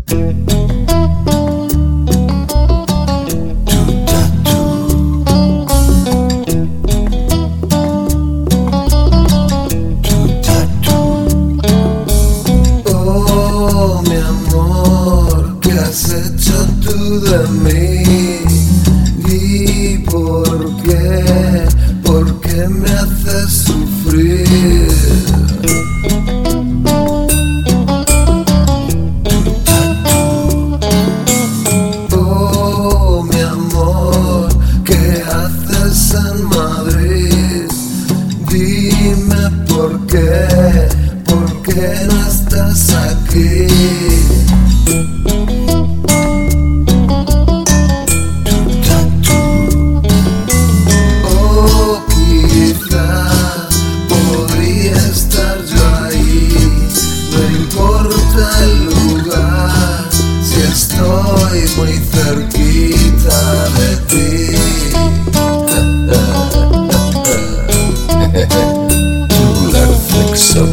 Oh, mi amor, ¿qué has hecho tú de mí? ¿Y por qué? ¿Por qué me haces sufrir? Oh, mi amor, ¿qué haces en Madrid? Dime por qué no estás aquí. Oh, quizá podría estar yo ahí. No importa el lugar, si estoy muy cerquita de ti. Tubular flexo.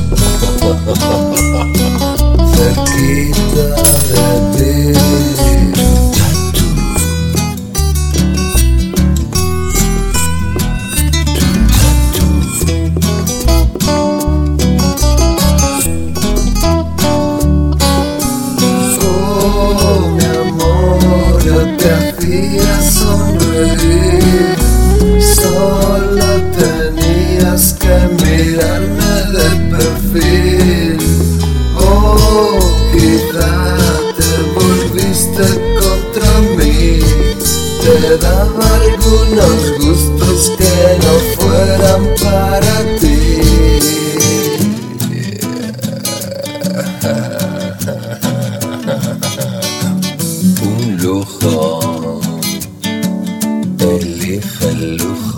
Cerquita de ti. Oh, mi amor, yo te hacía sonreír. Solo tenías que mirarme de perfil. Oh, quizá te volviste contra mí. Te daba algunos gustos que no fueran para ti. Un lujo, elige el lujo.